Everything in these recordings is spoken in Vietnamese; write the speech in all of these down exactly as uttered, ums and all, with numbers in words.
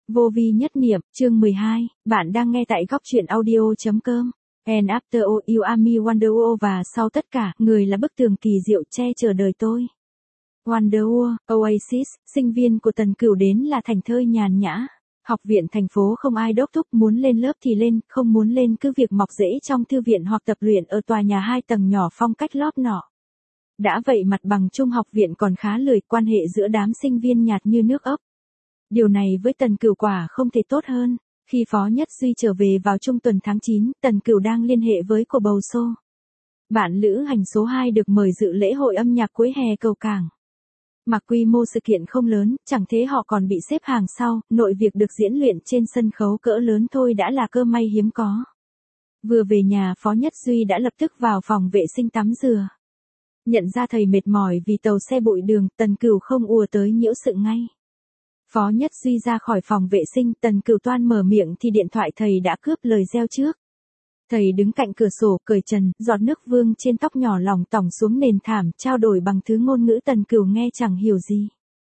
Vô vi nhất niệm, chương mười hai, bạn đang nghe tại góc truyện audio.com. And after all you are me Wonderwall và sau tất cả, người là bức tường kỳ diệu che chở đời tôi. Wonderwall, Oasis, sinh viên của Tần Cửu đến là thành thơi nhàn nhã. Học viện thành phố không ai đốc thúc, muốn lên lớp thì lên, không muốn lên cứ việc mọc rễ trong thư viện hoặc tập luyện ở tòa nhà hai tầng nhỏ phong cách lóp nọ. Đã vậy mặt bằng chung học viện còn khá lười, quan hệ giữa đám sinh viên nhạt như nước ốc. Điều này với Tần Cửu quả không thể tốt hơn. Khi Phó Nhất Duy trở về vào trung tuần tháng chín, Tần Cửu đang liên hệ với cô bầu xô. Bạn lữ hành số hai được mời dự lễ hội âm nhạc cuối hè cầu cảng. Mặc quy mô sự kiện không lớn, chẳng thế họ còn bị xếp hàng sau, nội việc được diễn luyện trên sân khấu cỡ lớn thôi đã là cơ may hiếm có. Vừa về nhà Phó Nhất Duy đã lập tức vào phòng vệ sinh tắm rửa. Nhận ra thầy mệt mỏi vì tàu xe bụi đường, Tần Cửu không ùa tới nhiễu sự ngay. Phó Nhất Duy ra khỏi phòng vệ sinh, Tần Cửu toan mở miệng thì điện thoại thầy đã cướp lời reo trước. Thầy đứng cạnh cửa sổ, cởi trần, giọt nước vương trên tóc nhỏ lỏng tỏng xuống nền thảm, trao đổi bằng thứ ngôn ngữ Tần Cửu nghe chẳng hiểu gì.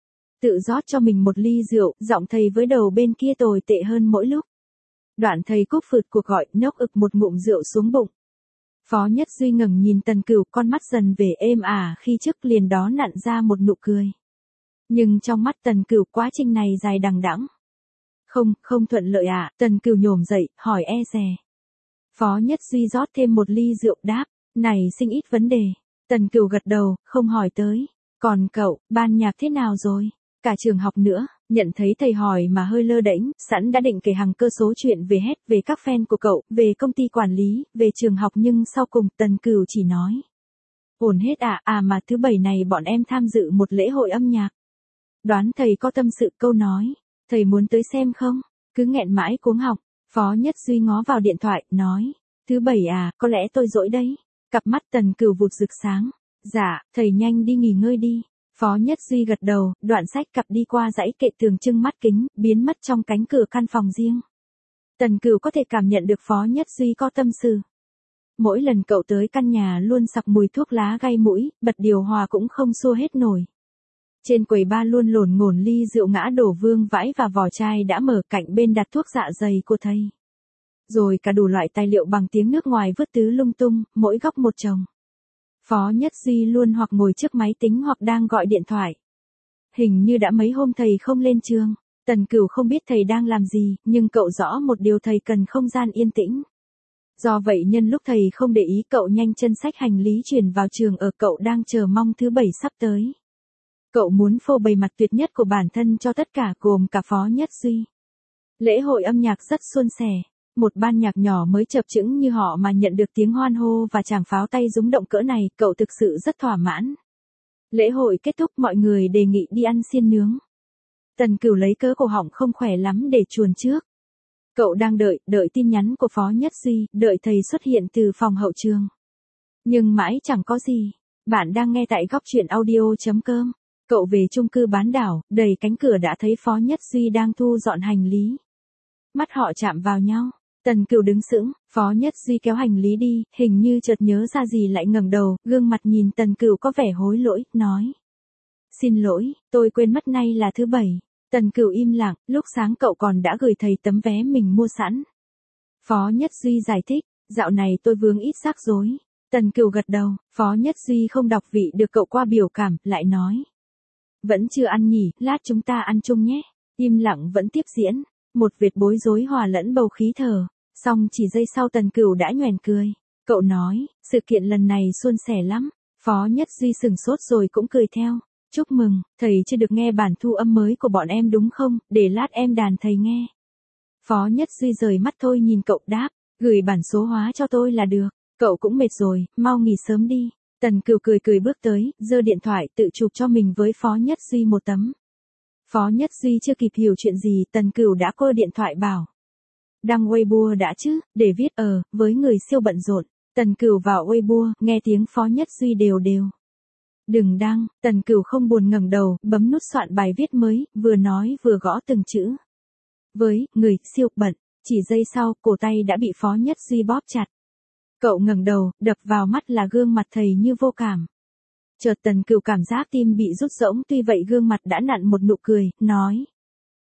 Tự rót cho mình một ly rượu, giọng thầy với đầu bên kia tồi tệ hơn mỗi lúc. Đoạn thầy cúp phượt cuộc gọi, nốc ực một ngụm rượu xuống bụng. Phó Nhất Duy ngẩng nhìn Tần Cửu, con mắt dần về êm ả khi trước liền đó nặn ra một nụ cười. Nhưng trong mắt Tần Cửu quá trình này dài đằng đẵng. Không, không thuận lợi à, Tần Cửu nhổm dậy, hỏi e dè. Phó Nhất Duy rót thêm một ly rượu đáp, này sinh ít vấn đề. Tần Cửu gật đầu, không hỏi tới. Còn cậu, ban nhạc thế nào rồi? Cả trường học nữa, nhận thấy thầy hỏi mà hơi lơ đễnh, sẵn đã định kể hàng cơ số chuyện về hết, về các fan của cậu, về công ty quản lý, về trường học nhưng sau cùng Tần Cửu chỉ nói. Ổn hết à, à mà thứ bảy này bọn em tham dự một lễ hội âm nhạc. Đoán thầy có tâm sự câu nói, thầy muốn tới xem không? Cứ nghẹn mãi cuống họng, Phó Nhất Duy ngó vào điện thoại, nói, thứ bảy à, có lẽ tôi rỗi đấy. Cặp mắt Tần Cửu vụt rực sáng, dạ, thầy nhanh đi nghỉ ngơi đi. Phó Nhất Duy gật đầu, đoạn xách cặp đi qua dãy kệ tường trưng mắt kính, biến mất trong cánh cửa căn phòng riêng. Tần Cửu có thể cảm nhận được Phó Nhất Duy có tâm sự. Mỗi lần cậu tới căn nhà luôn sặc mùi thuốc lá gai mũi, bật điều hòa cũng không xua hết nổi. Trên quầy bar luôn lồn ngổn ly rượu ngã đổ vương vãi và vỏ chai đã mở, cạnh bên đặt thuốc dạ dày của thầy. Rồi cả đủ loại tài liệu bằng tiếng nước ngoài vứt tứ lung tung, mỗi góc một chồng. Phó Nhất Duy luôn hoặc ngồi trước máy tính hoặc đang gọi điện thoại. Hình như đã mấy hôm thầy không lên trường. Tần Cửu không biết thầy đang làm gì, nhưng cậu rõ một điều, thầy cần không gian yên tĩnh. Do vậy nhân lúc thầy không để ý, cậu nhanh chân xách hành lý chuyển vào trường ở, cậu đang chờ mong thứ bảy sắp tới. Cậu muốn phô bày mặt tuyệt nhất của bản thân cho tất cả, gồm cả Phó Nhất Duy. Lễ hội âm nhạc rất suôn sẻ. Một ban nhạc nhỏ mới chập chững như họ mà nhận được tiếng hoan hô và tràng pháo tay rúng động cỡ này, cậu thực sự rất thỏa mãn. Lễ hội kết thúc, mọi người đề nghị đi ăn xiên nướng. Tần Cửu lấy cớ cổ họng không khỏe lắm để chuồn trước. Cậu đang đợi, đợi tin nhắn của Phó Nhất Duy, đợi thầy xuất hiện từ phòng hậu trường. Nhưng mãi chẳng có gì. Bạn đang nghe tại góc truyện audio.com. Cậu về chung cư bán đảo, đẩy cánh cửa đã thấy Phó Nhất Duy đang thu dọn hành lý. Mắt họ chạm vào nhau. Tần Cửu đứng sững, Phó Nhất Duy kéo hành lý đi, hình như chợt nhớ ra gì lại ngẩng đầu, gương mặt nhìn Tần Cửu có vẻ hối lỗi, nói. Xin lỗi, tôi quên mất nay là thứ bảy. Tần Cửu im lặng, lúc sáng cậu còn đã gửi thầy tấm vé mình mua sẵn. Phó Nhất Duy giải thích, dạo này tôi vướng ít rắc rối. Tần Cửu gật đầu, Phó Nhất Duy không đọc vị được cậu qua biểu cảm, lại nói. Vẫn chưa ăn nhỉ, lát chúng ta ăn chung nhé. Im lặng vẫn tiếp diễn. Một vệt bối rối hòa lẫn bầu khí thở. Xong chỉ giây sau Tần Cửu đã nhoẻn cười. Cậu nói, sự kiện lần này suôn sẻ lắm. Phó Nhất Duy sừng sốt rồi cũng cười theo. Chúc mừng, thầy chưa được nghe bản thu âm mới của bọn em đúng không, để lát em đàn thầy nghe. Phó Nhất Duy rời mắt thôi nhìn cậu đáp, gửi bản số hóa cho tôi là được. Cậu cũng mệt rồi, mau nghỉ sớm đi. Tần Cửu cười cười bước tới, giơ điện thoại tự chụp cho mình với Phó Nhất Duy một tấm. Phó Nhất Duy chưa kịp hiểu chuyện gì, Tần Cửu đã cô điện thoại bảo. Đăng Weibo đã chứ, để viết ờ, với người siêu bận rộn. Tần Cửu vào Weibo, nghe tiếng Phó Nhất Duy đều đều. Đừng đăng, Tần Cửu không buồn ngẩng đầu, bấm nút soạn bài viết mới, vừa nói vừa gõ từng chữ. Với, người, siêu bận, chỉ giây sau, cổ tay đã bị Phó Nhất Duy bóp chặt. Cậu ngẩng đầu, đập vào mắt là gương mặt thầy như vô cảm. Chợt Tần Cửu cảm giác tim bị rút rỗng, tuy vậy gương mặt đã nặn một nụ cười, nói.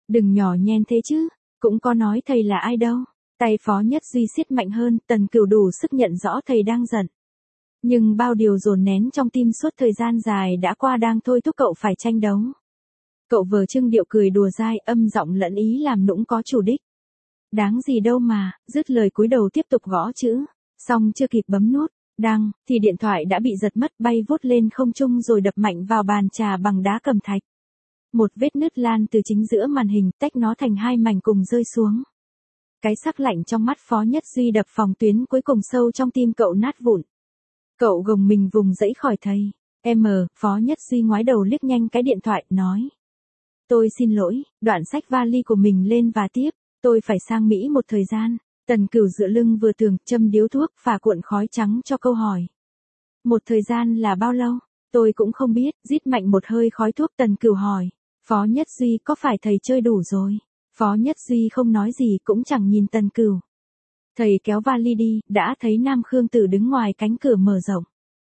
Đừng nhỏ nhen thế chứ, cũng có nói thầy là ai đâu. Tay Phó Nhất Duy siết mạnh hơn, Tần Cửu đủ sức nhận rõ thầy đang giận. Nhưng bao điều dồn nén trong tim suốt thời gian dài đã qua đang thôi thúc cậu phải tranh đấu. Cậu vờ trưng điệu cười đùa dai, âm giọng lẫn ý làm nũng có chủ đích. Đáng gì đâu mà, dứt lời cúi đầu tiếp tục gõ chữ. Xong chưa kịp bấm nút, đăng, thì điện thoại đã bị giật mất bay vút lên không trung rồi đập mạnh vào bàn trà bằng đá cẩm thạch. Một vết nứt lan từ chính giữa màn hình tách nó thành hai mảnh cùng rơi xuống. Cái sắc lạnh trong mắt Phó Nhất Duy đập phòng tuyến cuối cùng sâu trong tim cậu nát vụn. Cậu gồng mình vùng dãy khỏi thầy. Em, Phó Nhất Duy ngoái đầu liếc nhanh cái điện thoại, nói. Tôi xin lỗi, đoạn xách vali của mình lên và tiếp. Tôi phải sang Mỹ một thời gian. Tần Cửu dựa lưng vừa tường, châm điếu thuốc và cuộn khói trắng cho câu hỏi. Một thời gian là bao lâu? Tôi cũng không biết, rít mạnh một hơi khói thuốc. Tần Cửu hỏi. Phó Nhất Duy có phải thầy chơi đủ rồi? Phó Nhất Duy không nói gì cũng chẳng nhìn Tần Cửu. Thầy kéo vali đi, đã thấy Nam Khương Tử đứng ngoài cánh cửa mở rộng.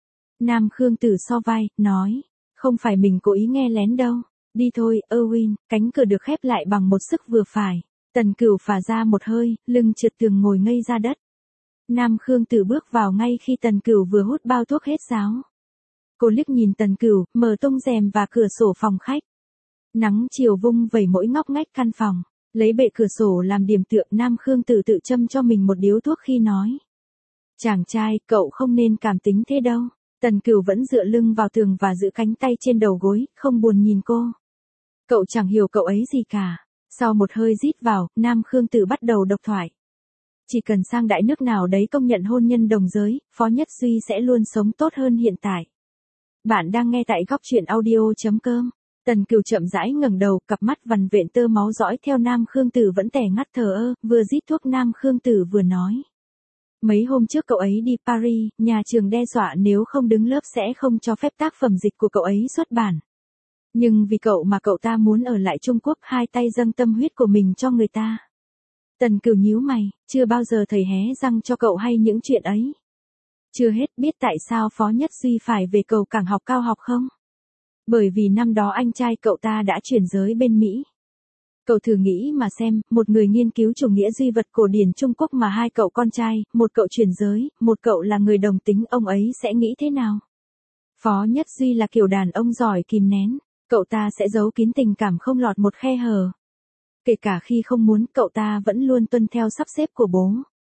Nam Khương Tử so vai, nói. Không phải mình cố ý nghe lén đâu. Đi thôi, Erwin. Cánh cửa được khép lại bằng một sức vừa phải. Tần Cửu phả ra một hơi, lưng trượt tường ngồi ngây ra đất. Nam Khương Tử bước vào ngay khi Tần Cửu vừa hút bao thuốc hết sáo. Cô liếc nhìn Tần Cửu, mở tung rèm và cửa sổ phòng khách. Nắng chiều vung vẩy mỗi ngóc ngách căn phòng. Lấy bệ cửa sổ làm điểm tựa, Nam Khương Tử tự châm cho mình một điếu thuốc khi nói. Chàng trai, cậu không nên cảm tính thế đâu. Tần Cửu vẫn dựa lưng vào tường và giữ cánh tay trên đầu gối, không buồn nhìn cô. Cậu chẳng hiểu cậu ấy gì cả. Sau một hơi rít vào, Nam Khương Tử bắt đầu độc thoại. Chỉ cần sang đại nước nào đấy công nhận hôn nhân đồng giới, Phó Nhất Duy sẽ luôn sống tốt hơn hiện tại. Bạn đang nghe tại góc truyện audio chấm com. Tần Cửu chậm rãi ngẩng đầu, cặp mắt vằn vện tơ máu dõi theo Nam Khương Tử vẫn tẻ ngắt thờ ơ, vừa rít thuốc Nam Khương Tử vừa nói. Mấy hôm trước cậu ấy đi Paris, nhà trường đe dọa nếu không đứng lớp sẽ không cho phép tác phẩm dịch của cậu ấy xuất bản. Nhưng vì cậu mà cậu ta muốn ở lại Trung Quốc, hai tay dâng tâm huyết của mình cho người ta. Tần Cửu nhíu mày, chưa bao giờ thầy hé răng cho cậu hay những chuyện ấy. Chưa hết, biết tại sao Phó Nhất Duy phải về cầu cảng học cao học không? Bởi vì năm đó anh trai cậu ta đã chuyển giới bên Mỹ. Cậu thử nghĩ mà xem, một người nghiên cứu chủ nghĩa duy vật cổ điển Trung Quốc mà hai cậu con trai, một cậu chuyển giới, một cậu là người đồng tính, ông ấy sẽ nghĩ thế nào? Phó Nhất Duy là kiểu đàn ông giỏi kìm nén. Cậu ta sẽ giấu kín tình cảm không lọt một khe hở. Kể cả khi không muốn, cậu ta vẫn luôn tuân theo sắp xếp của bố.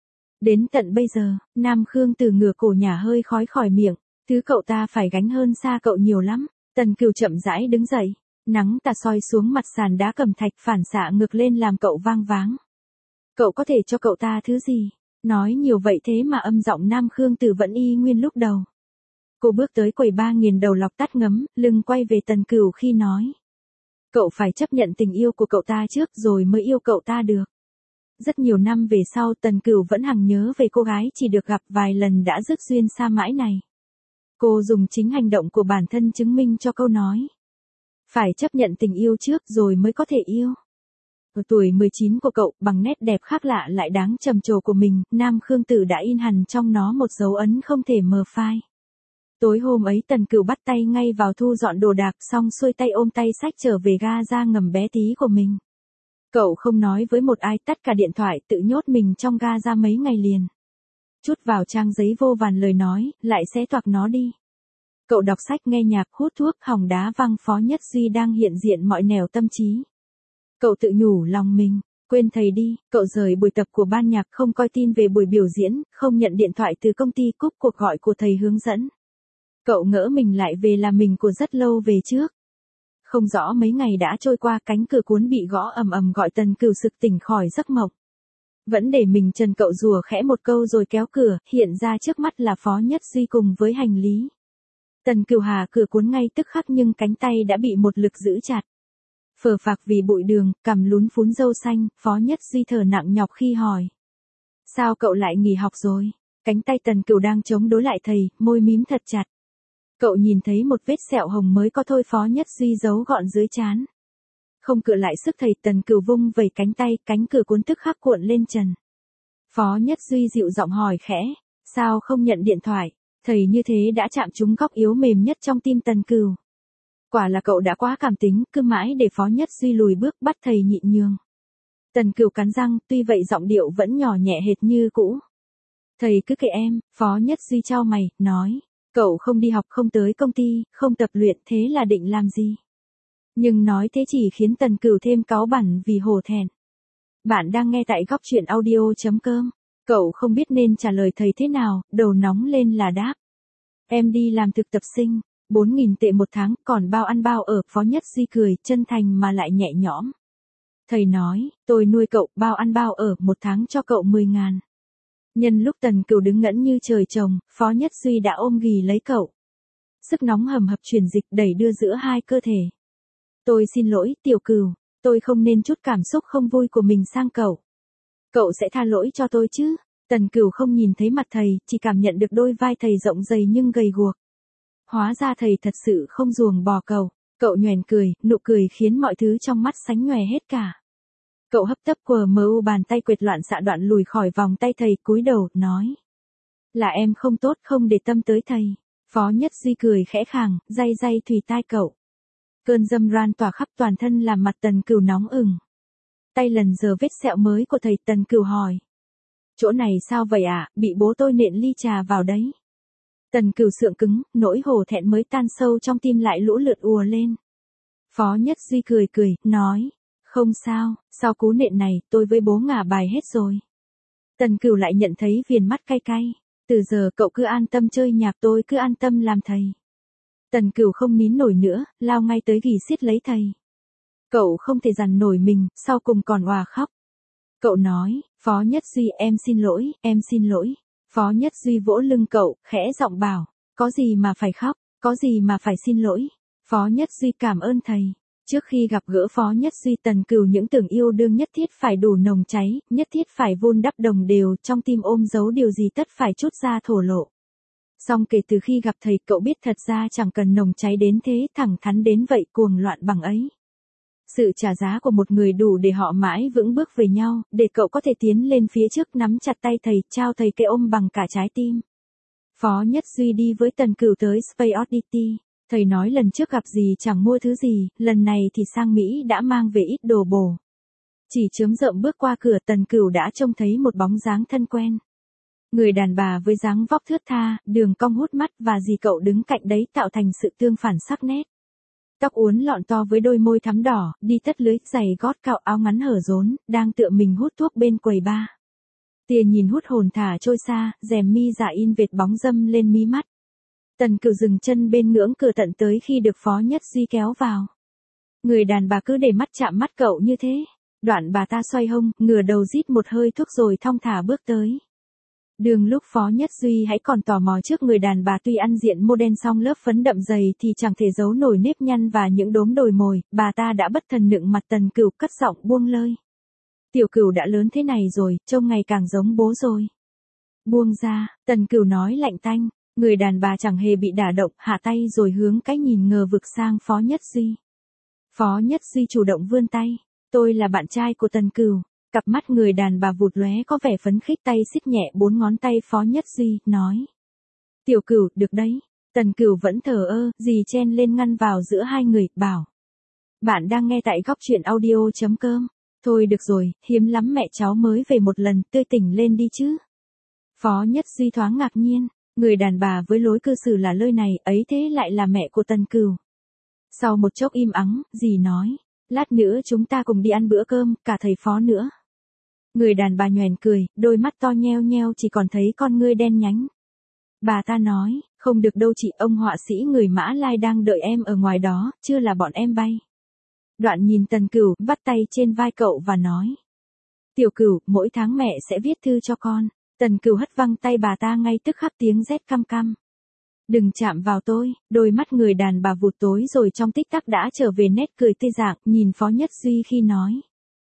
Đến tận bây giờ, Nam Khương Tử ngửa cổ nhả hơi khói khỏi miệng. Thứ cậu ta phải gánh hơn xa cậu nhiều lắm. Tần Cửu chậm rãi đứng dậy. Nắng tà soi xuống mặt sàn đá cẩm thạch phản xạ ngược lên làm cậu vang váng. Cậu có thể cho cậu ta thứ gì? Nói nhiều vậy thế mà âm giọng Nam Khương Tử vẫn y nguyên lúc đầu. Cô bước tới quầy ba nghìn đầu lọc tắt ngấm, lưng quay về Tần Cửu khi nói. Cậu phải chấp nhận tình yêu của cậu ta trước rồi mới yêu cậu ta được. Rất nhiều năm về sau, Tần Cửu vẫn hằng nhớ về cô gái chỉ được gặp vài lần đã dứt duyên xa mãi này. Cô dùng chính hành động của bản thân chứng minh cho câu nói. Phải chấp nhận tình yêu trước rồi mới có thể yêu. Ở tuổi mười chín của cậu, bằng nét đẹp khác lạ lại đáng trầm trồ của mình, Nam Khương Tử đã in hằn trong nó một dấu ấn không thể mờ phai. Tối hôm ấy Tần Cửu bắt tay ngay vào thu dọn đồ đạc, xong xuôi tay ôm tay xách trở về ga ra ngầm bé tí của mình. Cậu không nói với một ai, tắt cả điện thoại, tự nhốt mình trong ga ra mấy ngày liền. Chút vào trang giấy vô vàn lời nói, lại xé toạc nó đi. Cậu đọc sách, nghe nhạc, hút thuốc, hòng đá văng Phó Nhất Duy đang hiện diện mọi nẻo tâm trí. Cậu tự nhủ lòng mình, quên thầy đi. Cậu rời buổi tập của ban nhạc, không coi tin về buổi biểu diễn, không nhận điện thoại từ công ty, cúp cuộc gọi của thầy hướng dẫn. Cậu ngỡ mình lại về là mình của rất lâu về trước. Không rõ mấy ngày đã trôi qua, cánh cửa cuốn bị gõ ầm ầm gọi Tần Cửu sực tỉnh khỏi giấc mộng. Vẫn để mình trần, cậu rùa khẽ một câu rồi kéo cửa, hiện ra trước mắt là Phó Nhất Duy cùng với hành lý. Tần Cửu hà cửa cuốn ngay tức khắc nhưng cánh tay đã bị một lực giữ chặt. Phờ phạc vì bụi đường, cằm lún phún râu xanh, Phó Nhất Duy thở nặng nhọc khi hỏi. Sao cậu lại nghỉ học rồi? Cánh tay Tần Cửu đang chống đối lại thầy, môi mím thật chặt. Cậu nhìn thấy một vết sẹo hồng mới có thôi, Phó Nhất Duy giấu gọn dưới trán. Không cựa lại sức thầy, Tần Cửu vung vẩy cánh tay, cánh cửa cuốn tức khắc cuộn lên trần. Phó Nhất Duy dịu giọng hỏi khẽ, sao không nhận điện thoại? Thầy như thế đã chạm trúng góc yếu mềm nhất trong tim Tần Cửu. Quả là cậu đã quá cảm tính, cứ mãi để Phó Nhất Duy lùi bước bắt thầy nhịn nhường. Tần Cửu cắn răng, tuy vậy giọng điệu vẫn nhỏ nhẹ hệt như cũ. Thầy cứ kệ em, Phó Nhất Duy chau mày, nói. Cậu không đi học, không tới công ty, không tập luyện, thế là định làm gì? Nhưng nói thế chỉ khiến Tần Cửu thêm cáu bẳn vì hổ thẹn. Bạn đang nghe tại góc truyện audio.com. Cậu không biết nên trả lời thầy thế nào, đầu nóng lên là đáp. Em đi làm thực tập sinh, bốn nghìn tệ một tháng, còn bao ăn bao ở. Phó Nhất Duy cười, chân thành mà lại nhẹ nhõm. Thầy nói, tôi nuôi cậu, bao ăn bao ở, một tháng cho cậu mười ngàn. Nhân lúc Tần Cửu đứng ngẩn như trời trồng, Phó Nhất Duy đã ôm ghì lấy cậu. Sức nóng hầm hập truyền dịch đẩy đưa giữa hai cơ thể. Tôi xin lỗi, Tiểu Cửu, tôi không nên chút cảm xúc không vui của mình sang cậu. Cậu sẽ tha lỗi cho tôi chứ? Tần Cửu không nhìn thấy mặt thầy, chỉ cảm nhận được đôi vai thầy rộng dày nhưng gầy guộc. Hóa ra thầy thật sự không ruồng bỏ cậu. Cậu nhoẻn cười, nụ cười khiến mọi thứ trong mắt sánh nhòe hết cả. Cậu hấp tấp quờ mờ u bàn tay quệt loạn xạ đoạn lùi khỏi vòng tay thầy, cúi đầu, nói. Là em không tốt, không để tâm tới thầy. Phó Nhất Duy cười khẽ khàng, day day thùy tai cậu. Cơn dâm ran tỏa khắp toàn thân làm mặt Tần Cửu nóng ửng. Tay lần giờ vết sẹo mới của thầy. Tần Cửu hỏi. Chỗ này sao vậy ạ, à? Bị bố tôi nện ly trà vào đấy. Tần Cửu sượng cứng, nỗi hổ thẹn mới tan sâu trong tim lại lũ lượt ùa lên. Phó Nhất Duy cười cười, nói. Không sao, sau cú nện này, tôi với bố ngả bài hết rồi. Tần Cửu lại nhận thấy viền mắt cay cay. Từ giờ cậu cứ an tâm chơi nhạc, tôi cứ an tâm làm thầy. Tần Cửu không nín nổi nữa, lao ngay tới ghì siết lấy thầy. Cậu không thể dằn nổi mình, sau cùng còn òa khóc. Cậu nói, Phó Nhất Duy, em xin lỗi, em xin lỗi. Phó Nhất Duy vỗ lưng cậu, khẽ giọng bảo, có gì mà phải khóc, có gì mà phải xin lỗi. Phó Nhất Duy cảm ơn thầy. Trước khi gặp gỡ Phó Nhất Duy, Tần Cửu những tưởng yêu đương nhất thiết phải đủ nồng cháy, nhất thiết phải vun đắp đồng đều, trong tim ôm giấu điều gì tất phải trút ra thổ lộ. Song kể từ khi gặp thầy, cậu biết thật ra chẳng cần nồng cháy đến thế, thẳng thắn đến vậy, cuồng loạn bằng ấy. Sự trả giá của một người đủ để họ mãi vững bước về nhau, để cậu có thể tiến lên phía trước nắm chặt tay thầy, trao thầy cái ôm bằng cả trái tim. Phó Nhất Duy đi với Tần Cửu tới Space Oddity. Thầy nói lần trước gặp gì chẳng mua thứ gì, lần này thì sang Mỹ đã mang về ít đồ bổ. Chỉ chớm rợm bước qua cửa, Tần Cửu đã trông thấy một bóng dáng thân quen. Người đàn bà với dáng vóc thướt tha, đường cong hút mắt và dì cậu đứng cạnh đấy tạo thành sự tương phản sắc nét. Tóc uốn lọn to với đôi môi thắm đỏ, đi tất lưới, giày gót cạo, áo ngắn hở rốn, đang tựa mình hút thuốc bên quầy bar. Tia nhìn hút hồn thả trôi xa, rèm mi dạ in vệt bóng dâm lên mí mắt. Tần Cửu dừng chân bên ngưỡng cửa tận tới khi được Phó Nhất Duy kéo vào. Người đàn bà cứ để mắt chạm mắt cậu như thế. Đoạn bà ta xoay hông, ngửa đầu rít một hơi thuốc rồi thong thả bước tới. Đường lúc Phó Nhất Duy hãy còn tò mò trước người đàn bà, tuy ăn diện mô đen song lớp phấn đậm dày thì chẳng thể giấu nổi nếp nhăn và những đốm đồi mồi, bà ta đã bất thần nựng mặt Tần Cửu, cất giọng buông lơi. Tiểu Cửu đã lớn thế này rồi, trông ngày càng giống bố rồi. Buông ra, Tần Cửu nói lạnh tanh. Người đàn bà chẳng hề bị đả động, hạ tay rồi hướng cái nhìn ngờ vực sang Phó Nhất Duy. Phó Nhất Duy chủ động vươn tay. Tôi là bạn trai của Tần Cửu. Cặp mắt người đàn bà vụt lóe có vẻ phấn khích, tay siết nhẹ bốn ngón tay Phó Nhất Duy, nói. Tiểu Cửu, được đấy. Tần Cửu vẫn thờ ơ, dì chen lên ngăn vào giữa hai người, bảo. Bạn đang nghe tại góc truyện audio.com. Thôi được rồi, hiếm lắm mẹ cháu mới về một lần, tươi tỉnh lên đi chứ. Phó Nhất Duy thoáng ngạc nhiên. Người đàn bà với lối cư xử là lơi này, ấy thế lại là mẹ của Tần Cửu. Sau một chốc im ắng, dì nói, lát nữa chúng ta cùng đi ăn bữa cơm, cả thầy Phó nữa. Người đàn bà nhoẻn cười, đôi mắt to nheo nheo chỉ còn thấy con ngươi đen nhánh. Bà ta nói, không được đâu chị, ông họa sĩ người Mã Lai đang đợi em ở ngoài đó, chưa là bọn em bay. Đoạn nhìn Tần Cửu, vắt tay trên vai cậu và nói. Tiểu Cửu, mỗi tháng mẹ sẽ viết thư cho con. Tần Cửu hất văng tay bà ta ngay tức khắc tiếng rét căm căm. Đừng chạm vào tôi, đôi mắt người đàn bà vụt tối rồi trong tích tắc đã trở về nét cười tươi dạng, nhìn Phó Nhất Duy khi nói.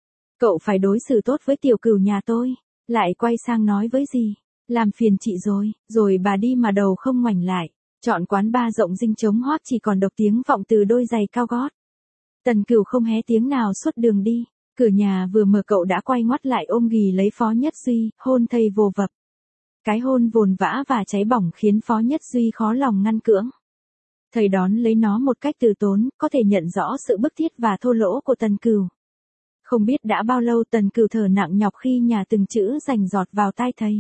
Cậu phải đối xử tốt với Tiểu Cửu nhà tôi, lại quay sang nói với dì. Làm phiền chị rồi, rồi bà đi mà đầu không ngoảnh lại. Chọn quán bar rộng rinh trống hoác chỉ còn độc tiếng vọng từ đôi giày cao gót. Tần Cửu không hé tiếng nào suốt đường đi. Cửa nhà vừa mở cậu đã quay ngoắt lại ôm ghì lấy Phó Nhất Duy, hôn thầy vồ vập. Cái hôn vồn vã và cháy bỏng khiến Phó Nhất Duy khó lòng ngăn cưỡng. Thầy đón lấy nó một cách từ tốn, có thể nhận rõ sự bức thiết và thô lỗ của Tần Cửu. Không biết đã bao lâu Tần Cửu thở nặng nhọc khi nhà từng chữ rành giọt vào tai thầy.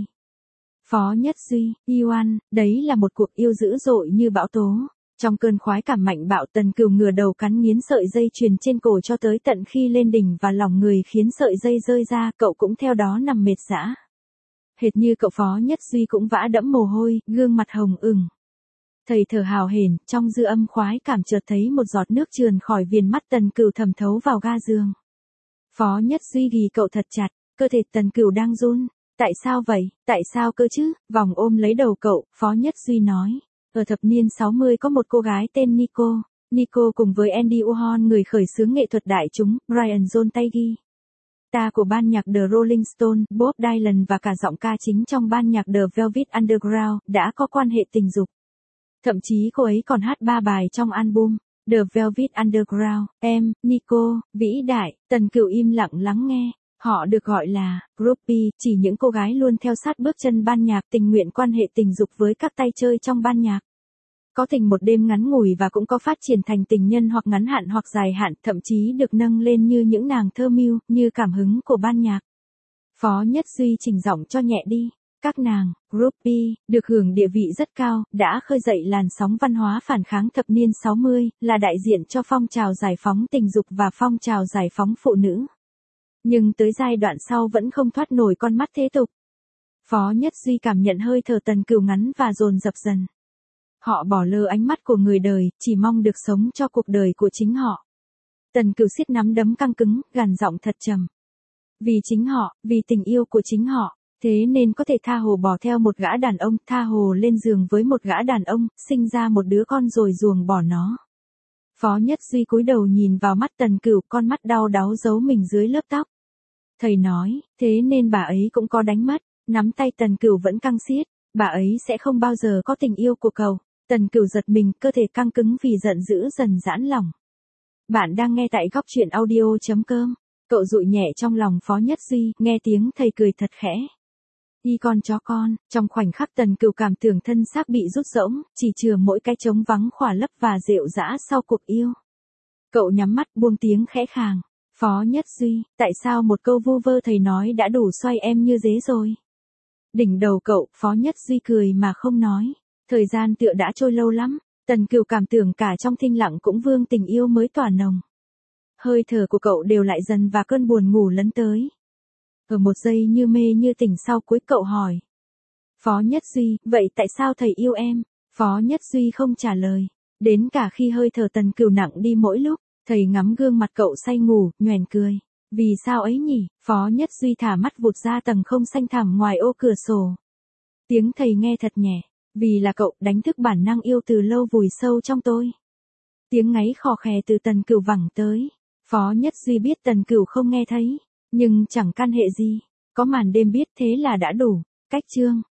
Phó Nhất Duy, yêu ăn, đấy là một cuộc yêu dữ dội như bão tố. Trong cơn khoái cảm mạnh bạo Tần Cửu ngửa đầu cắn nghiến sợi dây chuyền trên cổ cho tới tận khi lên đỉnh và lòng người khiến sợi dây rơi ra, cậu cũng theo đó nằm mệt rã. Hệt như cậu Phó Nhất Duy cũng vã đẫm mồ hôi, gương mặt hồng ửng. Thầy thở hào hển, trong dư âm khoái cảm chợt thấy một giọt nước trườn khỏi viền mắt Tần Cửu thẩm thấu vào ga giường. Phó Nhất Duy ghì cậu thật chặt, cơ thể Tần Cửu đang run. Tại sao vậy, tại sao cơ chứ, vòng ôm lấy đầu cậu, Phó Nhất Duy nói. Ở thập niên sáu mươi có một cô gái tên Nico. Nico cùng với Andy Warhol người khởi xướng nghệ thuật đại chúng, Brian John tay ghi. Ta của ban nhạc The Rolling Stones, Bob Dylan và cả giọng ca chính trong ban nhạc The Velvet Underground đã có quan hệ tình dục. Thậm chí cô ấy còn hát ba bài trong album The Velvet Underground. Em, Nico, vĩ đại, Tần Cửu im lặng lắng nghe. Họ được gọi là groupie, chỉ những cô gái luôn theo sát bước chân ban nhạc, tình nguyện quan hệ tình dục với các tay chơi trong ban nhạc. Có tình một đêm ngắn ngủi và cũng có phát triển thành tình nhân hoặc ngắn hạn hoặc dài hạn, thậm chí được nâng lên như những nàng thơ mưu, như cảm hứng của ban nhạc. Phó Nhất Duy chỉnh giọng cho nhẹ đi. Các nàng, groupie, được hưởng địa vị rất cao, đã khơi dậy làn sóng văn hóa phản kháng thập niên sáu mươi, là đại diện cho phong trào giải phóng tình dục và phong trào giải phóng phụ nữ. Nhưng tới giai đoạn sau vẫn không thoát nổi con mắt thế tục. Phó Nhất Duy cảm nhận hơi thở Tần Cửu ngắn và dồn dập dần. Họ bỏ lơ ánh mắt của người đời, chỉ mong được sống cho cuộc đời của chính họ. Tần Cửu siết nắm đấm căng cứng, gằn giọng thật trầm. Vì chính họ, vì tình yêu của chính họ, thế nên có thể tha hồ bỏ theo một gã đàn ông, tha hồ lên giường với một gã đàn ông, sinh ra một đứa con rồi ruồng bỏ nó. Phó Nhất Duy cúi đầu nhìn vào mắt Tần Cửu, con mắt đau đáu giấu mình dưới lớp tóc. Thầy nói, thế nên bà ấy cũng có đánh mất, nắm tay Tần Cửu vẫn căng siết, bà ấy sẽ không bao giờ có tình yêu của cậu. Tần Cửu giật mình, cơ thể căng cứng vì giận dữ dần giãn lỏng. Bạn đang nghe tại góc truyện audio chấm com. Cậu dụi nhẹ trong lòng Phó Nhất Duy, nghe tiếng thầy cười thật khẽ. Đi con chó con, trong khoảnh khắc Tần Cửu cảm tưởng thân xác bị rút rỗng, chỉ chừa mỗi cái trống vắng khỏa lấp và rệu rã sau cuộc yêu. Cậu nhắm mắt buông tiếng khẽ khàng. Phó Nhất Duy, tại sao một câu vu vơ thầy nói đã đủ xoay em như dế rồi? Đỉnh đầu cậu, Phó Nhất Duy cười mà không nói. Thời gian tựa đã trôi lâu lắm, Tần Cửu cảm tưởng cả trong thinh lặng cũng vương tình yêu mới tỏa nồng. Hơi thở của cậu đều lại dần và cơn buồn ngủ lấn tới. Ở một giây như mê như tỉnh sau cuối cậu hỏi. Phó Nhất Duy, vậy tại sao thầy yêu em? Phó Nhất Duy không trả lời. Đến cả khi hơi thở Tần Cửu nặng đi mỗi lúc, thầy ngắm gương mặt cậu say ngủ, nhoẻn cười. Vì sao ấy nhỉ? Phó Nhất Duy thả mắt vụt ra tầng không xanh thẳm ngoài ô cửa sổ. Tiếng thầy nghe thật nhẹ. Vì là cậu đánh thức bản năng yêu từ lâu vùi sâu trong tôi. Tiếng ngáy khò khè từ Tần Cửu vẳng tới. Phó Nhất Duy biết Tần Cửu không nghe thấy. Nhưng chẳng can hệ gì. Có màn đêm biết thế là đã đủ. Cách chương.